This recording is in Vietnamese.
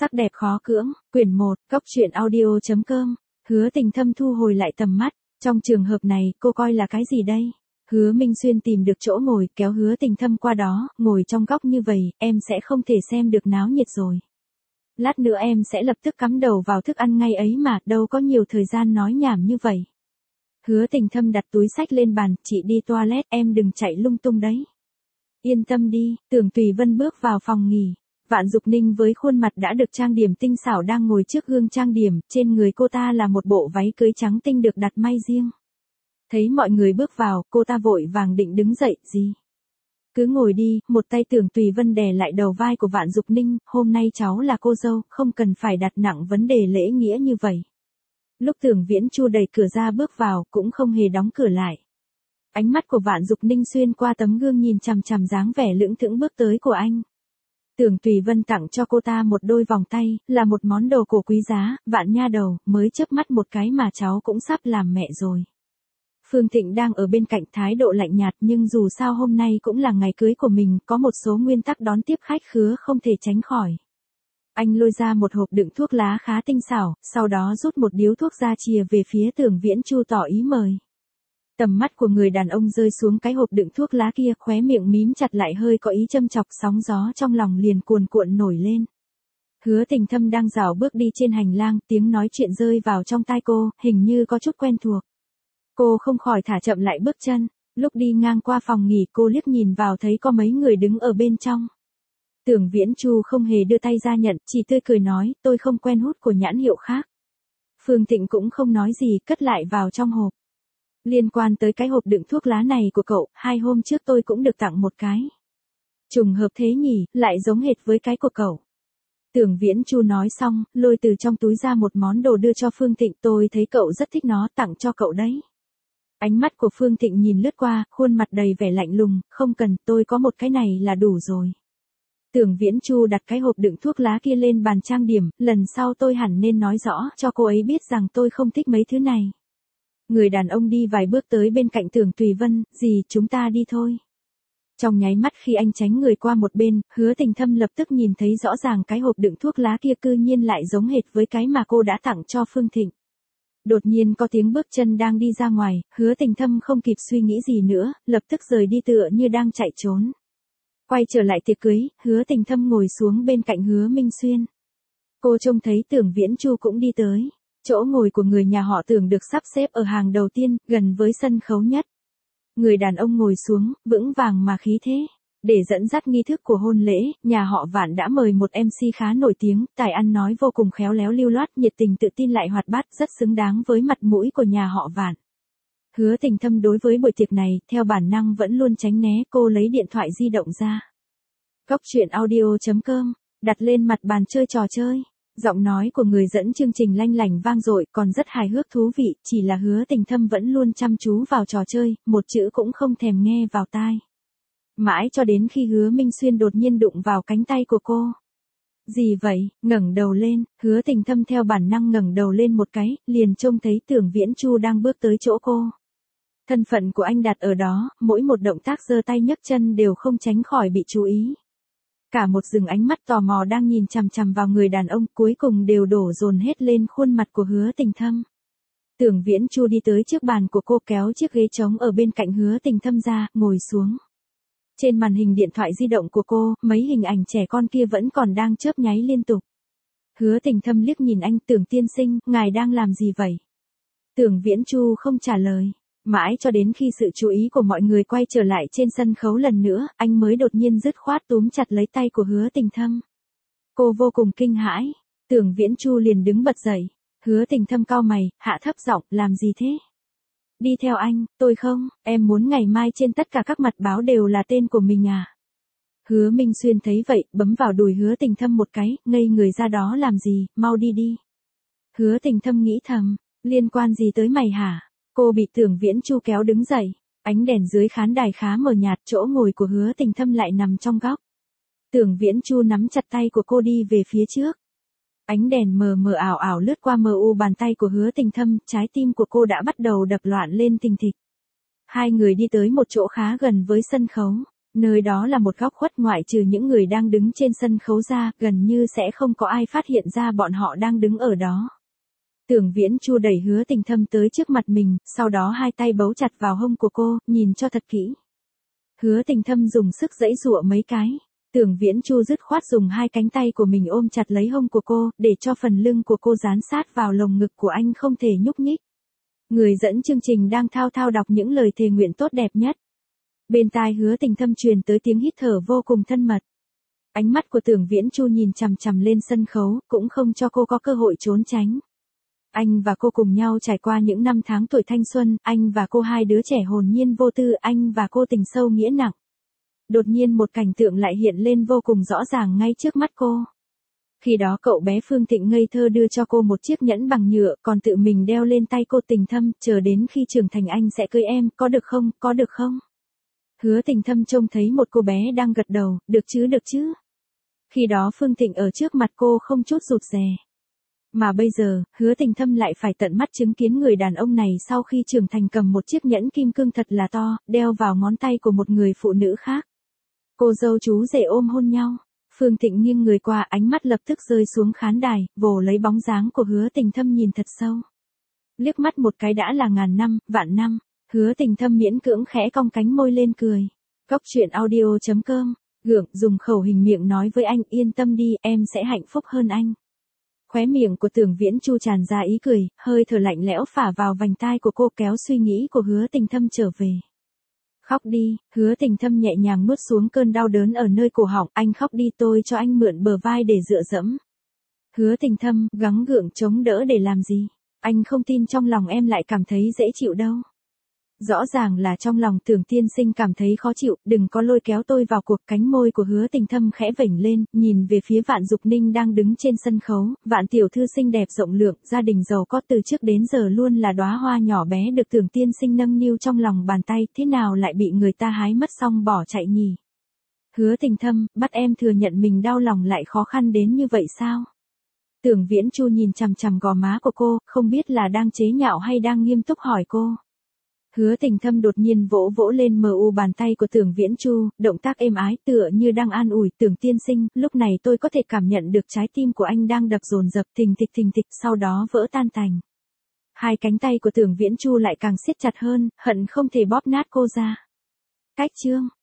Sắc đẹp khó cưỡng, quyển 1, cốc truyện audio.com. Hứa Tình Thâm thu hồi lại tầm mắt, trong trường hợp này, cô coi là cái gì đây? Hứa Minh Xuyên tìm được chỗ ngồi, kéo Hứa Tình Thâm qua đó, ngồi trong góc như vậy, em sẽ không thể xem được náo nhiệt rồi. Lát nữa em sẽ lập tức cắm đầu vào thức ăn ngay ấy mà, đâu có nhiều thời gian nói nhảm như vậy. Hứa Tình Thâm đặt túi sách lên bàn, chị đi toilet, em đừng chạy lung tung đấy. Yên tâm đi, Tưởng Tùy Vân bước vào phòng nghỉ. Vạn Dục Ninh với khuôn mặt đã được trang điểm tinh xảo đang ngồi trước gương trang điểm, trên người cô ta là một bộ váy cưới trắng tinh được đặt may riêng. Thấy mọi người bước vào, cô ta vội vàng định đứng dậy, gì? Cứ ngồi đi, một tay Tưởng Tùy Vân đè lại đầu vai của Vạn Dục Ninh, hôm nay cháu là cô dâu, không cần phải đặt nặng vấn đề lễ nghĩa như vậy. Lúc Tưởng Viễn Chu đẩy cửa ra bước vào, cũng không hề đóng cửa lại. Ánh mắt của Vạn Dục Ninh xuyên qua tấm gương nhìn chằm chằm dáng vẻ lững thững bước tới của anh. Tưởng Tùy Vân tặng cho cô ta một đôi vòng tay, là một món đồ cổ quý giá, Vạn nha đầu, mới chớp mắt một cái mà cháu cũng sắp làm mẹ rồi. Phương Thịnh đang ở bên cạnh thái độ lạnh nhạt nhưng dù sao hôm nay cũng là ngày cưới của mình, có một số nguyên tắc đón tiếp khách khứa không thể tránh khỏi. Anh lôi ra một hộp đựng thuốc lá khá tinh xảo, sau đó rút một điếu thuốc ra chìa về phía Tưởng Viễn Chu tỏ ý mời. Tầm mắt của người đàn ông rơi xuống cái hộp đựng thuốc lá kia, khóe miệng mím chặt lại hơi có ý châm chọc, sóng gió trong lòng liền cuồn cuộn nổi lên. Hứa Tình Thâm đang rảo bước đi trên hành lang, tiếng nói chuyện rơi vào trong tai cô, hình như có chút quen thuộc. Cô không khỏi thả chậm lại bước chân, lúc đi ngang qua phòng nghỉ cô liếc nhìn vào thấy có mấy người đứng ở bên trong. Tưởng Viễn Chu không hề đưa tay ra nhận, chỉ tươi cười nói, tôi không quen hút của nhãn hiệu khác. Phương Thịnh cũng không nói gì, cất lại vào trong hộp. Liên quan tới cái hộp đựng thuốc lá này của cậu, 2 hôm trước tôi cũng được tặng một cái. Trùng hợp thế nhỉ, lại giống hệt với cái của cậu. Tưởng Viễn Chu nói xong, lôi từ trong túi ra một món đồ đưa cho Phương Thịnh, tôi thấy cậu rất thích nó, tặng cho cậu đấy. Ánh mắt của Phương Thịnh nhìn lướt qua, khuôn mặt đầy vẻ lạnh lùng, không cần, tôi có một cái này là đủ rồi. Tưởng Viễn Chu đặt cái hộp đựng thuốc lá kia lên bàn trang điểm, lần sau tôi hẳn nên nói rõ cho cô ấy biết rằng tôi không thích mấy thứ này. Người đàn ông đi vài bước tới bên cạnh Tưởng Tùy Vân, gì, chúng ta đi thôi. Trong nháy mắt khi anh tránh người qua một bên, Hứa Tình Thâm lập tức nhìn thấy rõ ràng cái hộp đựng thuốc lá kia cư nhiên lại giống hệt với cái mà cô đã tặng cho Phương Thịnh. Đột nhiên có tiếng bước chân đang đi ra ngoài, Hứa Tình Thâm không kịp suy nghĩ gì nữa, lập tức rời đi tựa như đang chạy trốn. Quay trở lại tiệc cưới, Hứa Tình Thâm ngồi xuống bên cạnh Hứa Minh Xuyên. Cô trông thấy Tưởng Viễn Chu cũng đi tới. Chỗ ngồi của người nhà họ Tưởng được sắp xếp ở hàng đầu tiên, gần với sân khấu nhất. Người đàn ông ngồi xuống, vững vàng mà khí thế. Để dẫn dắt nghi thức của hôn lễ, nhà họ Vạn đã mời một MC khá nổi tiếng, tài ăn nói vô cùng khéo léo lưu loát, nhiệt tình tự tin lại hoạt bát, rất xứng đáng với mặt mũi của nhà họ Vạn. Hứa Tình Thâm đối với buổi tiệc này, theo bản năng vẫn luôn tránh né, cô lấy điện thoại di động ra. cốc truyện audio.com, đặt lên mặt bàn chơi trò chơi. Giọng nói của người dẫn chương trình lanh lảnh vang dội, còn rất hài hước thú vị, chỉ là Hứa Tình Thâm vẫn luôn chăm chú vào trò chơi, một chữ cũng không thèm nghe vào tai. Mãi cho đến khi Hứa Minh Xuyên đột nhiên đụng vào cánh tay của cô. Gì vậy? Ngẩng đầu lên, Hứa Tình Thâm theo bản năng ngẩng đầu lên một cái, liền trông thấy Tưởng Viễn Chu đang bước tới chỗ cô. Thân phận của anh đặt ở đó, mỗi một động tác giơ tay nhấc chân đều không tránh khỏi bị chú ý. Cả một rừng ánh mắt tò mò đang nhìn chằm chằm vào người đàn ông, cuối cùng đều đổ dồn hết lên khuôn mặt của Hứa Tình Thâm. Tưởng Viễn Chu đi tới trước bàn của cô, kéo chiếc ghế trống ở bên cạnh Hứa Tình Thâm ra, ngồi xuống. Trên màn hình điện thoại di động của cô, mấy hình ảnh trẻ con kia vẫn còn đang chớp nháy liên tục. Hứa Tình Thâm liếc nhìn anh, Tưởng tiên sinh, ngài đang làm gì vậy? Tưởng Viễn Chu không trả lời. Mãi cho đến khi sự chú ý của mọi người quay trở lại trên sân khấu lần nữa, anh mới đột nhiên dứt khoát túm chặt lấy tay của Hứa Tình Thâm. Cô vô cùng kinh hãi. Tưởng Viễn Chu liền đứng bật dậy. Hứa Tình Thâm cau mày, hạ thấp giọng, làm gì thế? Đi theo anh, tôi không, em muốn ngày mai trên tất cả các mặt báo đều là tên của mình à? Hứa Minh Xuyên thấy vậy, bấm vào đùi Hứa Tình Thâm một cái, ngây người ra đó làm gì, mau đi đi. Hứa Tình Thâm nghĩ thầm, liên quan gì tới mày hả? Cô bị Tưởng Viễn Chu kéo đứng dậy, ánh đèn dưới khán đài khá mờ nhạt, chỗ ngồi của Hứa Tình Thâm lại nằm trong góc. Tưởng Viễn Chu nắm chặt tay của cô đi về phía trước. Ánh đèn mờ mờ ảo ảo lướt qua mờ u bàn tay của Hứa Tình Thâm, trái tim của cô đã bắt đầu đập loạn lên thình thịch. Hai người đi tới một chỗ khá gần với sân khấu. Nơi đó là một góc khuất, ngoại trừ những người đang đứng trên sân khấu ra, gần như sẽ không có ai phát hiện ra bọn họ đang đứng ở đó. Tưởng Viễn Chu đẩy Hứa Tình Thâm tới trước mặt mình, sau đó hai tay bấu chặt vào hông của cô, nhìn cho thật kỹ. Hứa Tình Thâm dùng sức giãy giụa mấy cái. Tưởng Viễn Chu dứt khoát dùng hai cánh tay của mình ôm chặt lấy hông của cô, để cho phần lưng của cô dán sát vào lồng ngực của anh không thể nhúc nhích. Người dẫn chương trình đang thao thao đọc những lời thề nguyện tốt đẹp nhất. Bên tai Hứa Tình Thâm truyền tới tiếng hít thở vô cùng thân mật. Ánh mắt của Tưởng Viễn Chu nhìn chằm chằm lên sân khấu, cũng không cho cô có cơ hội trốn tránh. Anh và cô cùng nhau trải qua những năm tháng tuổi thanh xuân, anh và cô hai đứa trẻ hồn nhiên vô tư, anh và cô tình sâu nghĩa nặng. Đột nhiên một cảnh tượng lại hiện lên vô cùng rõ ràng ngay trước mắt cô. Khi đó cậu bé Phương Thịnh ngây thơ đưa cho cô một chiếc nhẫn bằng nhựa, còn tự mình đeo lên tay cô. Tình Thâm, chờ đến khi trưởng thành anh sẽ cưới em, có được không, có được không? Hứa Tình Thâm trông thấy một cô bé đang gật đầu, được chứ. Khi đó Phương Thịnh ở trước mặt cô không chút rụt rè. Mà bây giờ, Hứa Tình Thâm lại phải tận mắt chứng kiến người đàn ông này sau khi trưởng thành cầm một chiếc nhẫn kim cương thật là to, đeo vào ngón tay của một người phụ nữ khác. Cô dâu chú rể ôm hôn nhau. Phương Thịnh nghiêng người qua, ánh mắt lập tức rơi xuống khán đài, vồ lấy bóng dáng của Hứa Tình Thâm nhìn thật sâu. Liếc mắt một cái đã là ngàn năm, vạn năm. Hứa Tình Thâm miễn cưỡng khẽ cong cánh môi lên cười. Cóc truyện audio.com. Gượng dùng khẩu hình miệng nói với anh, yên tâm đi, em sẽ hạnh phúc hơn anh. Khóe miệng của Tưởng Viễn Chu tràn ra ý cười, hơi thở lạnh lẽo phả vào vành tai của cô, kéo suy nghĩ của Hứa Tình Thâm trở về. Khóc đi. Hứa Tình Thâm nhẹ nhàng nuốt xuống cơn đau đớn ở nơi cổ họng, anh khóc đi, tôi cho anh mượn bờ vai để dựa dẫm. Hứa Tình Thâm gắng gượng chống đỡ để làm gì? Anh không tin trong lòng em lại cảm thấy dễ chịu đâu. Rõ ràng là trong lòng Tưởng tiên sinh cảm thấy khó chịu, đừng có lôi kéo tôi vào cuộc. Cánh môi của Hứa Tình Thâm khẽ vểnh lên, nhìn về phía Vạn Dục Ninh đang đứng trên sân khấu. Vạn tiểu thư xinh đẹp rộng lượng, gia đình giàu có, từ trước đến giờ luôn là đóa hoa nhỏ bé được Tưởng tiên sinh nâng niu trong lòng bàn tay, thế nào lại bị người ta hái mất xong bỏ chạy nhỉ? Hứa Tình Thâm, bắt em thừa nhận mình đau lòng lại khó khăn đến như vậy sao? Tưởng Viễn Chu nhìn chằm chằm gò má của cô, không biết là đang chế nhạo hay đang nghiêm túc hỏi cô. Hứa Tình Thâm đột nhiên vỗ vỗ lên bàn tay của Tưởng Viễn Chu, động tác êm ái tựa như đang an ủi. Tưởng tiên sinh, lúc này tôi có thể cảm nhận được trái tim của anh đang đập dồn dập, thình thịch, sau đó vỡ tan tành. Hai cánh tay của Tưởng Viễn Chu lại càng siết chặt hơn, hận không thể bóp nát cô ra. Cách chương.